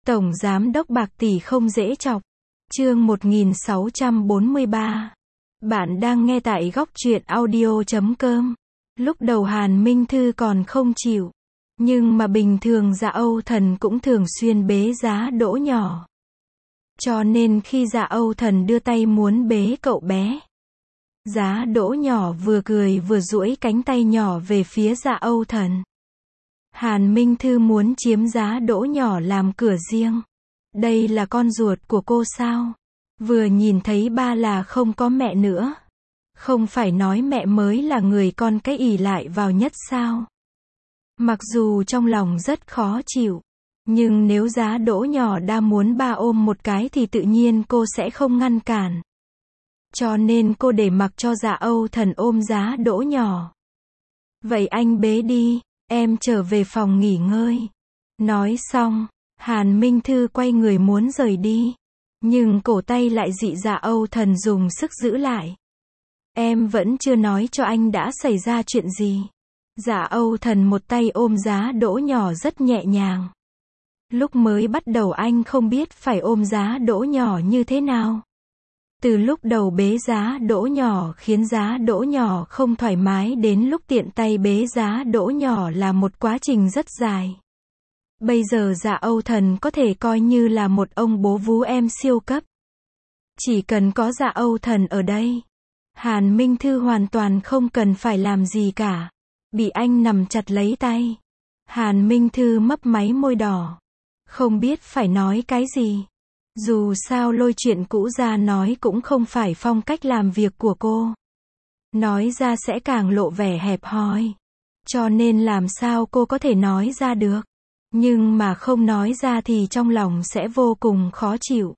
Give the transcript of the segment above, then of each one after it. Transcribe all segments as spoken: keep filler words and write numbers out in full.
Tổng giám đốc bạc tỷ không dễ chọc. Chương một nghìn sáu trăm bốn mươi ba. Bạn đang nghe tại góc truyện audio chấm com. Lúc đầu Hàn Minh Thư còn không chịu. Nhưng mà bình thường Dạ Âu Thần cũng thường xuyên bế Giá Đỗ nhỏ. Cho nên khi Dạ Âu Thần đưa tay muốn bế cậu bé, Giá Đỗ nhỏ vừa cười vừa duỗi cánh tay nhỏ về phía Dạ Âu Thần. Hàn Minh Thư muốn chiếm Giá Đỗ nhỏ làm cửa riêng. Đây là con ruột của cô sao? Vừa nhìn thấy ba là không có mẹ nữa. Không phải nói mẹ mới là người con cái ỷ lại vào nhất sao? Mặc dù trong lòng rất khó chịu, nhưng nếu Giá Đỗ nhỏ đã muốn ba ôm một cái thì tự nhiên cô sẽ không ngăn cản. Cho nên cô để mặc cho Dạ Âu Thần ôm Giá Đỗ nhỏ. Vậy anh bế đi, em trở về phòng nghỉ ngơi. Nói xong, Hàn Minh Thư quay người muốn rời đi. Nhưng cổ tay lại dị Dạ Âu Thần dùng sức giữ lại. Em vẫn chưa nói cho anh đã xảy ra chuyện gì. Dạ Âu Thần một tay ôm Giá Đỗ nhỏ rất nhẹ nhàng. Lúc mới bắt đầu anh không biết phải ôm Giá Đỗ nhỏ như thế nào. Từ lúc đầu bế Giá Đỗ nhỏ khiến Giá Đỗ nhỏ không thoải mái đến lúc tiện tay bế Giá Đỗ nhỏ là một quá trình rất dài. Bây giờ Dạ Âu Thần có thể coi như là một ông bố vú em siêu cấp. Chỉ cần có Dạ Âu Thần ở đây, Hàn Minh Thư hoàn toàn không cần phải làm gì cả. Bị anh nằm chặt lấy tay, Hàn Minh Thư mấp máy môi đỏ. Không biết phải nói cái gì. Dù sao lôi chuyện cũ ra nói cũng không phải phong cách làm việc của cô. Nói ra sẽ càng lộ vẻ hẹp hòi. Cho nên làm sao cô có thể nói ra được. Nhưng mà không nói ra thì trong lòng sẽ vô cùng khó chịu.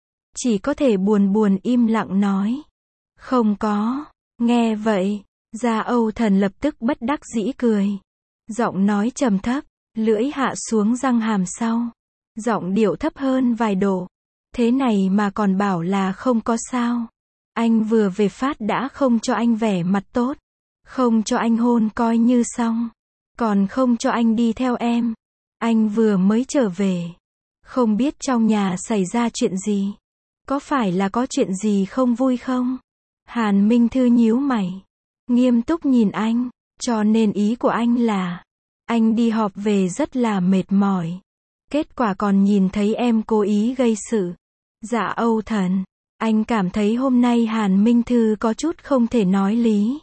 Chỉ có thể buồn buồn im lặng nói. Không có. Nghe vậy, Dạ Âu Thần lập tức bất đắc dĩ cười. Giọng nói trầm thấp, lưỡi hạ xuống răng hàm sau. Giọng điệu thấp hơn vài độ. Thế này mà còn bảo là không có sao. Anh vừa về phát đã không cho anh vẻ mặt tốt. Không cho anh hôn coi như xong. Còn không cho anh đi theo em. Anh vừa mới trở về. Không biết trong nhà xảy ra chuyện gì. Có phải là có chuyện gì không vui không? Hàn Minh Thư nhíu mày. Nghiêm túc nhìn anh. Cho nên ý của anh là anh đi họp về rất là mệt mỏi. Kết quả còn nhìn thấy em cố ý gây sự. Dạ Âu Thần, anh cảm thấy hôm nay Hàn Minh Thư có chút không thể nói lý.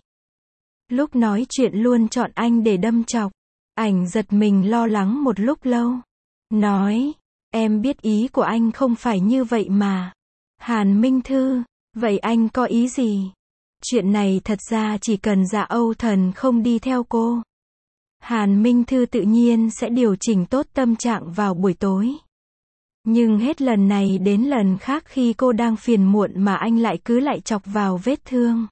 Lúc nói chuyện luôn chọn anh để đâm chọc. Ảnh giật mình lo lắng một lúc lâu. Nói, em biết ý của anh không phải như vậy mà. Hàn Minh Thư, vậy anh có ý gì? Chuyện này thật ra chỉ cần Dạ Âu Thần không đi theo cô, Hàn Minh Thư tự nhiên sẽ điều chỉnh tốt tâm trạng vào buổi tối. Nhưng hết lần này đến lần khác khi cô đang phiền muộn mà anh lại cứ lại chọc vào vết thương.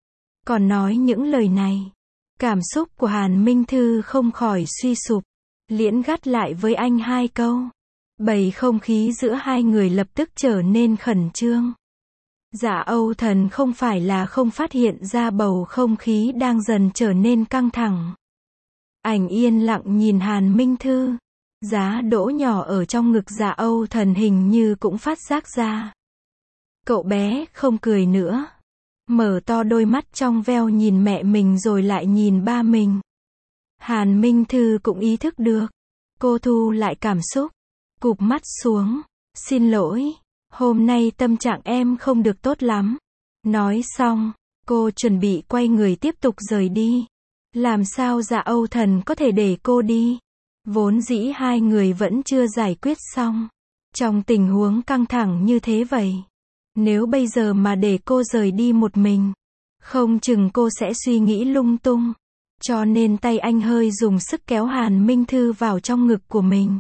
Còn nói những lời này, cảm xúc của Hàn Minh Thư không khỏi suy sụp. Liễn gắt lại với anh hai câu. Bầu không khí giữa hai người lập tức trở nên khẩn trương. Dạ Âu Thần không phải là không phát hiện ra bầu không khí đang dần trở nên căng thẳng. Ảnh yên lặng nhìn Hàn Minh Thư. Giá Đỗ nhỏ ở trong ngực Dạ Âu Thần hình như cũng phát giác ra. Cậu bé không cười nữa. Mở to đôi mắt trong veo nhìn mẹ mình rồi lại nhìn ba mình. Hàn Minh Thư cũng ý thức được. Cô thu lại cảm xúc. Cụp mắt xuống. Xin lỗi. Hôm nay tâm trạng em không được tốt lắm. Nói xong, cô chuẩn bị quay người tiếp tục rời đi. Làm sao Dạ Âu Thần có thể để cô đi? Vốn dĩ hai người vẫn chưa giải quyết xong. Trong tình huống căng thẳng như thế vậy, nếu bây giờ mà để cô rời đi một mình, không chừng cô sẽ suy nghĩ lung tung. Cho nên tay anh hơi dùng sức kéo Hàn Minh Thư vào trong ngực của mình.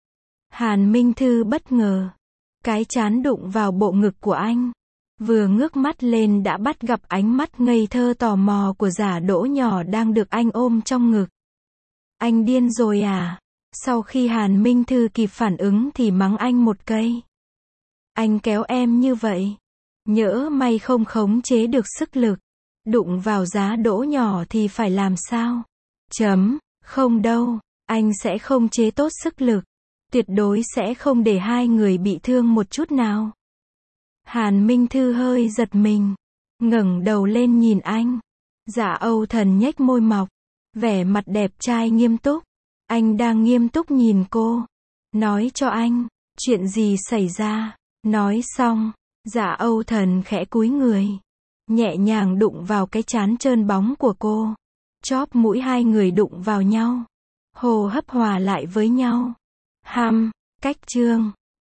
Hàn Minh Thư bất ngờ. Cái trán đụng vào bộ ngực của anh. Vừa ngước mắt lên đã bắt gặp ánh mắt ngây thơ tò mò của Giả Đỗ nhỏ đang được anh ôm trong ngực. Anh điên rồi à? Sau khi Hàn Minh Thư kịp phản ứng thì mắng anh một cây. Anh kéo em như vậy. Nhỡ may không khống chế được sức lực. Đụng vào Giá Đỗ nhỏ thì phải làm sao? Chấm, không đâu, anh sẽ không chế tốt sức lực. Tuyệt đối sẽ không để hai người bị thương một chút nào. Hàn Minh Thư hơi giật mình, ngẩng đầu lên nhìn anh. Dạ Âu Thần nhếch môi mọc, vẻ mặt đẹp trai nghiêm túc. Anh đang nghiêm túc nhìn cô. Nói cho anh, chuyện gì xảy ra? Nói xong, Dạ Âu Thần khẽ cúi người, nhẹ nhàng đụng vào cái trán trơn bóng của cô. Chóp mũi hai người đụng vào nhau, hô hấp hòa lại với nhau. Hăm, cách chương